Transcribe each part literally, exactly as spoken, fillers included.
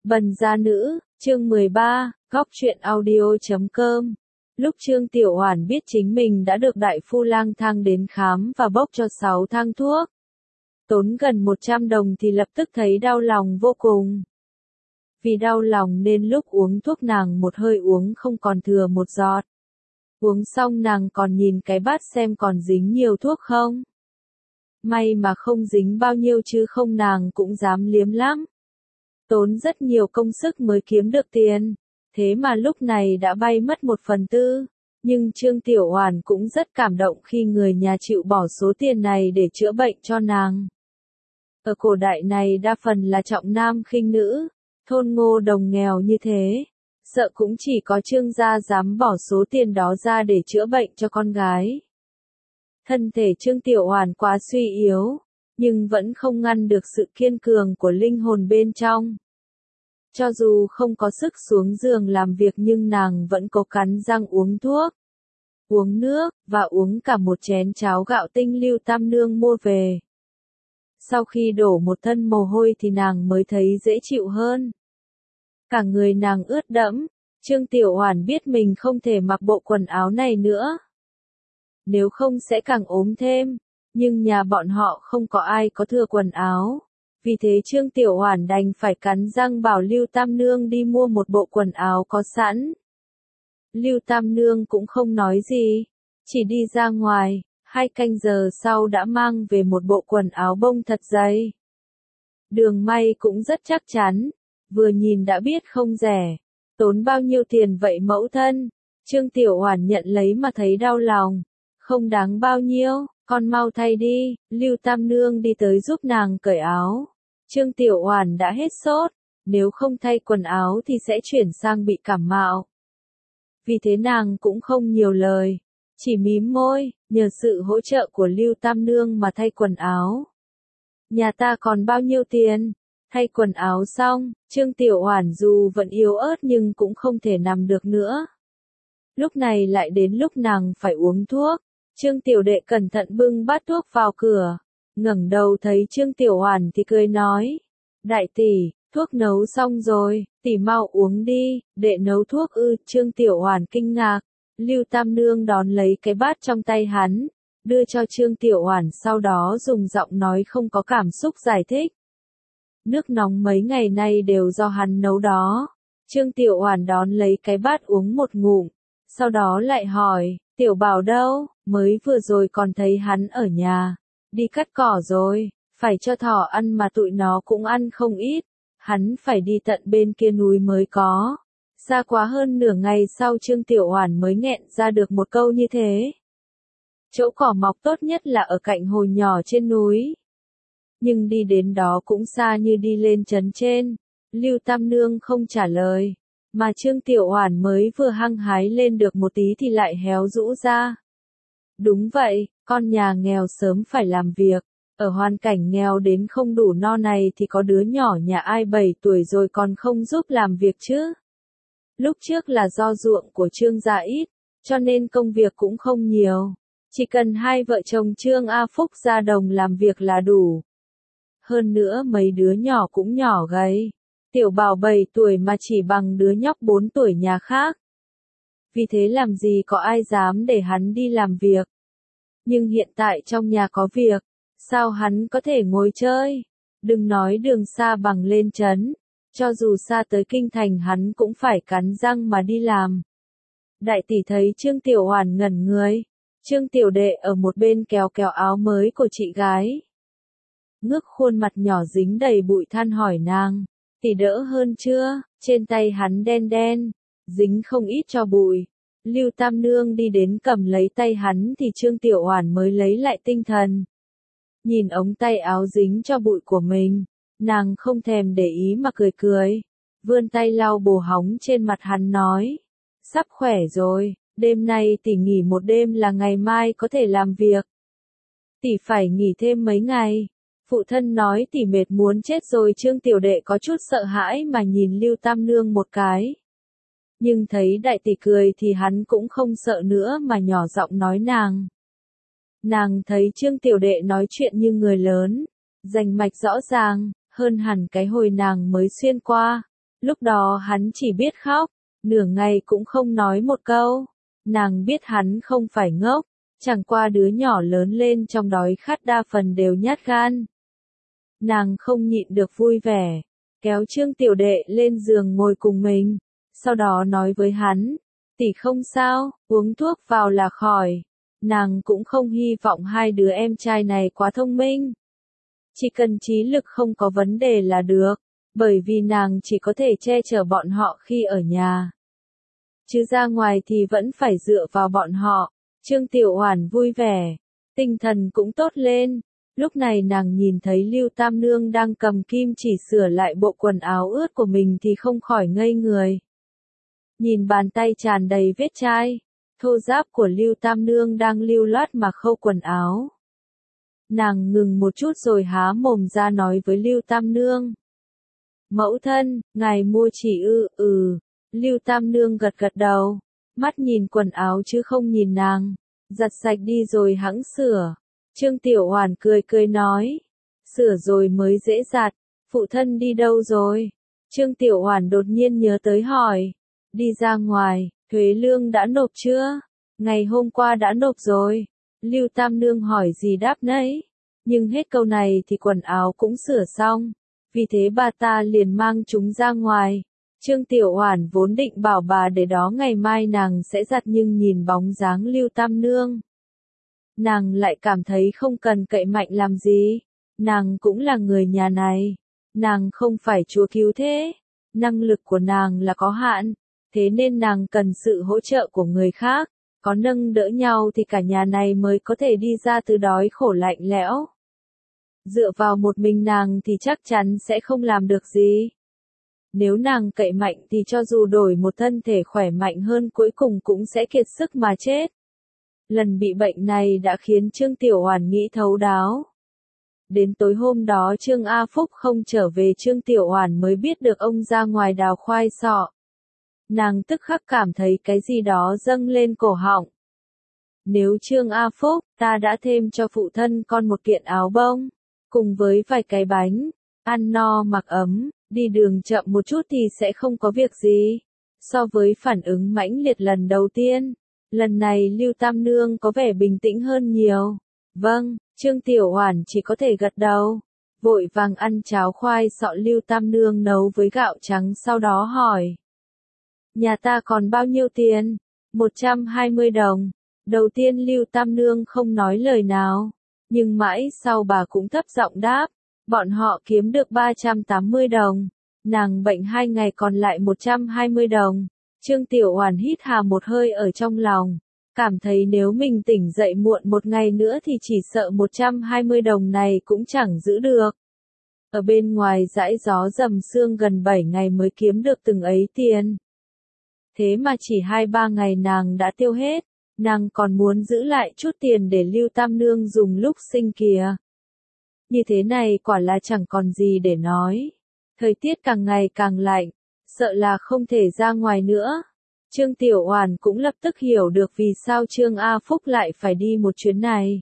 Bần gia nữ, chương mười ba, góc truyện audio chấm com. Lúc Trương Tiểu Oản biết chính mình đã được đại phu lang thang đến khám và bốc cho sáu thang thuốc, tốn gần một trăm đồng thì lập tức thấy đau lòng vô cùng. Vì đau lòng nên lúc uống thuốc nàng một hơi uống không còn thừa một giọt. Uống xong nàng còn nhìn cái bát xem còn dính nhiều thuốc không. May mà không dính bao nhiêu chứ không nàng cũng dám liếm lắm. Tốn rất nhiều công sức mới kiếm được tiền, thế mà lúc này đã bay mất một phần tư. Nhưng Trương Tiểu Oản cũng rất cảm động khi người nhà chịu bỏ số tiền này để chữa bệnh cho nàng. Ở cổ đại này đa phần là trọng nam khinh nữ, thôn Ngô Đồng nghèo như thế, sợ cũng chỉ có Trương gia dám bỏ số tiền đó ra để chữa bệnh cho con gái. Thân thể Trương Tiểu Oản quá suy yếu, nhưng vẫn không ngăn được sự kiên cường của linh hồn bên trong. Cho dù không có sức xuống giường làm việc nhưng nàng vẫn cố cắn răng uống thuốc, uống nước, và uống cả một chén cháo gạo tinh Lưu Tam Nương mua về. Sau khi đổ một thân mồ hôi thì nàng mới thấy dễ chịu hơn. Cả người nàng ướt đẫm, Trương Tiểu Oản biết mình không thể mặc bộ quần áo này nữa. Nếu không sẽ càng ốm thêm, nhưng nhà bọn họ không có ai có thừa quần áo. Vì thế Trương Tiểu Oản đành phải cắn răng bảo Lưu Tam Nương đi mua một bộ quần áo có sẵn. Lưu Tam Nương cũng không nói gì, chỉ đi ra ngoài, hai canh giờ sau đã mang về một bộ quần áo bông thật dày. Đường may cũng rất chắc chắn, vừa nhìn đã biết không rẻ. Tốn bao nhiêu tiền vậy mẫu thân? Trương Tiểu Oản nhận lấy mà thấy đau lòng. Không đáng bao nhiêu, con mau thay đi. Lưu Tam Nương đi tới giúp nàng cởi áo. Trương Tiểu Oản đã hết sốt, nếu không thay quần áo thì sẽ chuyển sang bị cảm mạo. Vì thế nàng cũng không nhiều lời, chỉ mím môi, nhờ sự hỗ trợ của Lưu Tam Nương mà thay quần áo. Nhà ta còn bao nhiêu tiền? Thay quần áo xong, Trương Tiểu Oản dù vẫn yếu ớt nhưng cũng không thể nằm được nữa. Lúc này lại đến lúc nàng phải uống thuốc. Trương Tiểu Đệ cẩn thận bưng bát thuốc vào cửa, ngẩng đầu thấy Trương Tiểu Oản thì cười nói: "Đại tỷ, thuốc nấu xong rồi, tỷ mau uống đi." "Đệ nấu thuốc ư?" Trương Tiểu Oản kinh ngạc. Lưu Tam Nương đón lấy cái bát trong tay hắn, đưa cho Trương Tiểu Oản, sau đó dùng giọng nói không có cảm xúc giải thích: "Nước nóng mấy ngày nay đều do hắn nấu đó." Trương Tiểu Oản đón lấy cái bát uống một ngụm, sau đó lại hỏi: "Tiểu Bảo đâu? Mới vừa rồi còn thấy hắn ở nhà, đi cắt cỏ rồi, phải cho thỏ ăn mà tụi nó cũng ăn không ít, hắn phải đi tận bên kia núi mới có." Xa quá hơn nửa ngày sau Trương Tiểu Oản mới nghẹn ra được một câu như thế. Chỗ cỏ mọc tốt nhất là ở cạnh hồ nhỏ trên núi. Nhưng đi đến đó cũng xa như đi lên trấn trên. Lưu Tam Nương không trả lời, mà Trương Tiểu Oản mới vừa hăng hái lên được một tí thì lại héo rũ ra. Đúng vậy, con nhà nghèo sớm phải làm việc, ở hoàn cảnh nghèo đến không đủ no này thì có đứa nhỏ nhà ai bảy tuổi rồi còn không giúp làm việc chứ. Lúc trước là do ruộng của Trương gia ít, cho nên công việc cũng không nhiều. Chỉ cần hai vợ chồng Trương A Phúc ra đồng làm việc là đủ. Hơn nữa mấy đứa nhỏ cũng nhỏ gầy. Tiểu Bảo bảy tuổi mà chỉ bằng đứa nhóc bốn tuổi nhà khác. Vì thế làm gì có ai dám để hắn đi làm việc. Nhưng hiện tại trong nhà có việc, sao hắn có thể ngồi chơi? Đừng nói đường xa bằng lên trấn, cho dù xa tới kinh thành hắn cũng phải cắn răng mà đi làm. Đại tỷ thấy Trương Tiểu Oản ngẩn người, Trương Tiểu Đệ ở một bên kéo kéo áo mới của chị gái. Ngước khuôn mặt nhỏ dính đầy bụi than hỏi nàng: "Tỷ đỡ hơn chưa?" Trên tay hắn đen đen, dính không ít cho bụi. Lưu Tam Nương đi đến cầm lấy tay hắn thì Trương Tiểu Oản mới lấy lại tinh thần. Nhìn ống tay áo dính cho bụi của mình, nàng không thèm để ý mà cười cười, vươn tay lau bồ hóng trên mặt hắn nói: "Sắp khỏe rồi, đêm nay tỷ nghỉ một đêm là ngày mai có thể làm việc." "Tỷ phải nghỉ thêm mấy ngày." Phụ thân nói tỷ mệt muốn chết rồi. Trương Tiểu Đệ có chút sợ hãi mà nhìn Lưu Tam Nương một cái. Nhưng thấy đại tỷ cười thì hắn cũng không sợ nữa mà nhỏ giọng nói nàng. Nàng thấy Trương Tiểu Đệ nói chuyện như người lớn, rành mạch rõ ràng, hơn hẳn cái hồi nàng mới xuyên qua. Lúc đó hắn chỉ biết khóc, nửa ngày cũng không nói một câu. Nàng biết hắn không phải ngốc, chẳng qua đứa nhỏ lớn lên trong đói khát đa phần đều nhát gan. Nàng không nhịn được vui vẻ, kéo Trương tiểu đệ lên giường ngồi cùng mình, sau đó nói với hắn, tỷ không sao, uống thuốc vào là khỏi. Nàng cũng không hy vọng hai đứa em trai này quá thông minh. Chỉ cần trí lực không có vấn đề là được, bởi vì nàng chỉ có thể che chở bọn họ khi ở nhà. Chứ ra ngoài thì vẫn phải dựa vào bọn họ. Trương Tiểu Oản vui vẻ, tinh thần cũng tốt lên. Lúc này nàng nhìn thấy Lưu Tam Nương đang cầm kim chỉ sửa lại bộ quần áo ướt của mình thì không khỏi ngây người. Nhìn bàn tay tràn đầy vết chai, thô ráp của Lưu Tam Nương đang lưu loát mà khâu quần áo. Nàng ngừng một chút rồi há mồm ra nói với Lưu Tam Nương. Mẫu thân, ngài mua chỉ ư, ừ. Lưu Tam Nương gật gật đầu, mắt nhìn quần áo chứ không nhìn nàng, giặt sạch đi rồi hẵng sửa. Trương Tiểu Oản cười cười nói, sửa rồi mới dễ giặt, phụ thân đi đâu rồi? Trương Tiểu Oản đột nhiên nhớ tới hỏi, đi ra ngoài, thuế lương đã nộp chưa? Ngày hôm qua đã nộp rồi. Lưu Tam Nương hỏi gì đáp nấy, nhưng hết câu này thì quần áo cũng sửa xong, vì thế bà ta liền mang chúng ra ngoài. Trương Tiểu Oản vốn định bảo bà để đó ngày mai nàng sẽ giặt nhưng nhìn bóng dáng Lưu Tam Nương, nàng lại cảm thấy không cần cậy mạnh làm gì. Nàng cũng là người nhà này, nàng không phải chúa cứu thế, năng lực của nàng là có hạn, thế nên nàng cần sự hỗ trợ của người khác, có nâng đỡ nhau thì cả nhà này mới có thể đi ra từ đói khổ lạnh lẽo. Dựa vào một mình nàng thì chắc chắn sẽ không làm được gì. Nếu nàng cậy mạnh thì cho dù đổi một thân thể khỏe mạnh hơn cuối cùng cũng sẽ kiệt sức mà chết. Lần bị bệnh này đã khiến Trương Tiểu Oản nghĩ thấu đáo. Đến tối hôm đó Trương A Phúc không trở về, Trương Tiểu Oản mới biết được ông ra ngoài đào khoai sọ. Nàng tức khắc cảm thấy cái gì đó dâng lên cổ họng. Nếu Trương A Phúc, ta đã thêm cho phụ thân con một kiện áo bông, cùng với vài cái bánh, ăn no mặc ấm, đi đường chậm một chút thì sẽ không có việc gì. So với phản ứng mãnh liệt lần đầu tiên, lần này Lưu Tam Nương có vẻ bình tĩnh hơn nhiều. Vâng, Trương Tiểu Oản chỉ có thể gật đầu, vội vàng ăn cháo khoai sọ Lưu Tam Nương nấu với gạo trắng, sau đó hỏi. Nhà ta còn bao nhiêu tiền? một trăm hai mươi đồng. Đầu tiên Lưu Tam Nương không nói lời nào, nhưng mãi sau bà cũng thấp giọng đáp, bọn họ kiếm được ba trăm tám mươi đồng. Nàng bệnh hai ngày còn lại một trăm hai mươi đồng. Trương Tiểu Oản hít hà một hơi ở trong lòng, cảm thấy nếu mình tỉnh dậy muộn một ngày nữa thì chỉ sợ một trăm hai mươi đồng này cũng chẳng giữ được. Ở bên ngoài dãi gió dầm sương gần bảy ngày mới kiếm được từng ấy tiền. Thế mà chỉ hai ba ngày nàng đã tiêu hết, nàng còn muốn giữ lại chút tiền để Lưu Tam Nương dùng lúc sinh kìa. Như thế này quả là chẳng còn gì để nói. Thời tiết càng ngày càng lạnh, sợ là không thể ra ngoài nữa. Trương Tiểu Oản cũng lập tức hiểu được vì sao Trương A Phúc lại phải đi một chuyến này.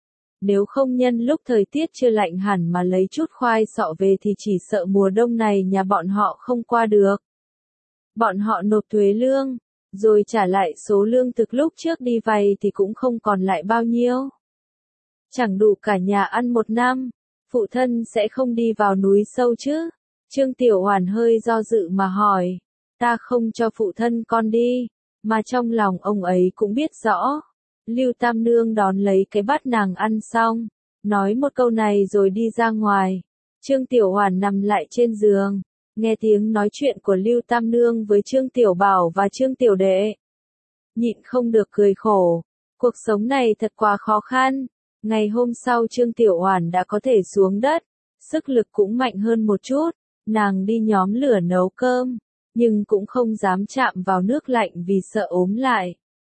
Nếu không nhân lúc thời tiết chưa lạnh hẳn mà lấy chút khoai sọ về thì chỉ sợ mùa đông này nhà bọn họ không qua được. Bọn họ nộp thuế lương, rồi trả lại số lương thực lúc trước đi vay thì cũng không còn lại bao nhiêu. Chẳng đủ cả nhà ăn một năm, phụ thân sẽ không đi vào núi sâu chứ? Trương Tiểu Oản hơi do dự mà hỏi, ta không cho phụ thân con đi, mà trong lòng ông ấy cũng biết rõ. Lưu Tam Nương đón lấy cái bát nàng ăn xong, nói một câu này rồi đi ra ngoài. Trương Tiểu Oản nằm lại trên giường, nghe tiếng nói chuyện của Lưu Tam Nương với Trương Tiểu Bảo và Trương Tiểu Đệ. Nhịn không được cười khổ, cuộc sống này thật quá khó khăn. Ngày hôm sau Trương Tiểu Oản đã có thể xuống đất, sức lực cũng mạnh hơn một chút, nàng đi nhóm lửa nấu cơm, nhưng cũng không dám chạm vào nước lạnh vì sợ ốm lại.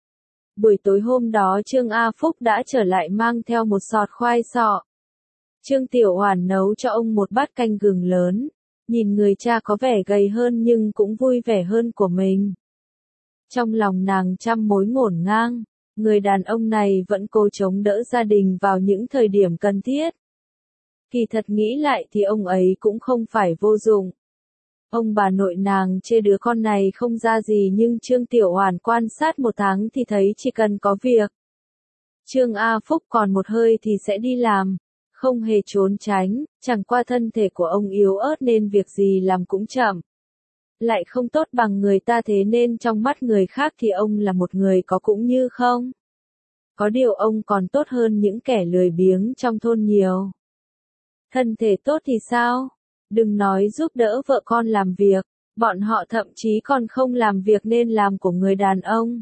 Buổi tối hôm đó Trương A Phúc đã trở lại mang theo một sọt khoai sọ. Trương Tiểu Oản nấu cho ông một bát canh gừng lớn, nhìn người cha có vẻ gầy hơn nhưng cũng vui vẻ hơn của mình. Trong lòng nàng trăm mối ngổn ngang, người đàn ông này vẫn cố chống đỡ gia đình vào những thời điểm cần thiết. Kỳ thật nghĩ lại thì ông ấy cũng không phải vô dụng. Ông bà nội nàng chê đứa con này không ra gì nhưng Trương Tiểu Hoàn quan sát một tháng thì thấy chỉ cần có việc. Trương A Phúc còn một hơi thì sẽ đi làm, không hề trốn tránh, chẳng qua thân thể của ông yếu ớt nên việc gì làm cũng chậm. Lại không tốt bằng người ta thế nên trong mắt người khác thì ông là một người có cũng như không. Có điều ông còn tốt hơn những kẻ lười biếng trong thôn nhiều. Thân thể tốt thì sao? Đừng nói giúp đỡ vợ con làm việc, bọn họ thậm chí còn không làm việc nên làm của người đàn ông.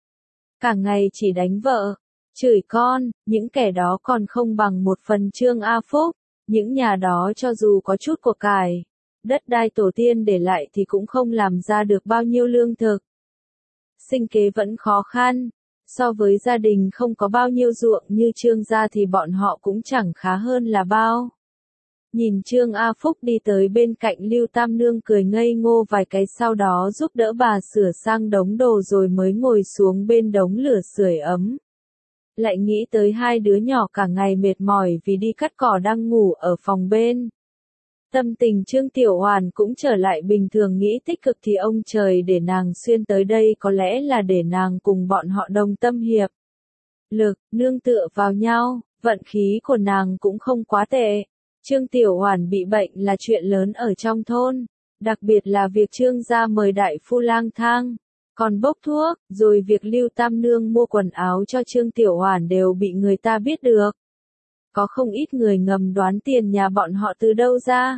Cả ngày chỉ đánh vợ, chửi con, những kẻ đó còn không bằng một phần Trương A Phúc. Những nhà đó cho dù có chút của cải, đất đai tổ tiên để lại thì cũng không làm ra được bao nhiêu lương thực. Sinh kế vẫn khó khăn, so với gia đình không có bao nhiêu ruộng như Trương gia thì bọn họ cũng chẳng khá hơn là bao. Nhìn Trương A Phúc đi tới bên cạnh Lưu Tam Nương cười ngây ngô vài cái sau đó giúp đỡ bà sửa sang đống đồ rồi mới ngồi xuống bên đống lửa sưởi ấm. Lại nghĩ tới hai đứa nhỏ cả ngày mệt mỏi vì đi cắt cỏ đang ngủ ở phòng bên. Tâm tình Trương Tiểu Hoàn cũng trở lại bình thường, nghĩ tích cực thì ông trời để nàng xuyên tới đây có lẽ là để nàng cùng bọn họ đồng tâm hiệp lực, nương tựa vào nhau, vận khí của nàng cũng không quá tệ. Trương Tiểu Hoàn bị bệnh là chuyện lớn ở trong thôn, đặc biệt là việc Trương gia mời đại phu lang thang, còn bốc thuốc, rồi việc Lưu Tam Nương mua quần áo cho Trương Tiểu Hoàn đều bị người ta biết được. Có không ít người ngầm đoán tiền nhà bọn họ từ đâu ra.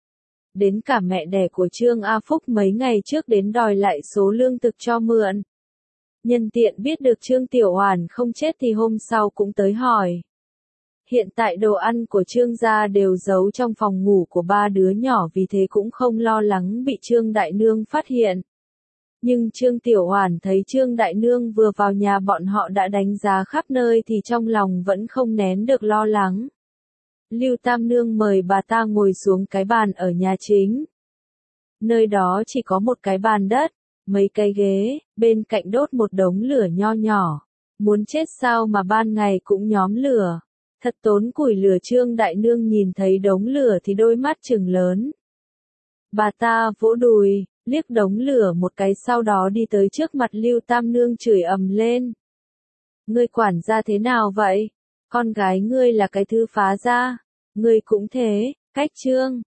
Đến cả mẹ đẻ của Trương A Phúc mấy ngày trước đến đòi lại số lương thực cho mượn. Nhân tiện biết được Trương Tiểu Hoàn không chết thì hôm sau cũng tới hỏi. Hiện tại đồ ăn của Trương gia đều giấu trong phòng ngủ của ba đứa nhỏ vì thế cũng không lo lắng bị Trương Đại Nương phát hiện. Nhưng Trương Tiểu Hoàn thấy Trương Đại Nương vừa vào nhà bọn họ đã đánh giá khắp nơi thì trong lòng vẫn không nén được lo lắng. Lưu Tam Nương mời bà ta ngồi xuống cái bàn ở nhà chính. Nơi đó chỉ có một cái bàn đất, mấy cái ghế, bên cạnh đốt một đống lửa nho nhỏ. Muốn chết sao mà ban ngày cũng nhóm lửa. Thật tốn củi lửa. Trương Đại Nương nhìn thấy đống lửa thì đôi mắt trừng lớn. Bà ta vỗ đùi, liếc đống lửa một cái sau đó đi tới trước mặt Lưu Tam Nương chửi ầm lên. Ngươi quản gia thế nào vậy? Con gái ngươi là cái thứ phá gia. Ngươi cũng thế, cách Trương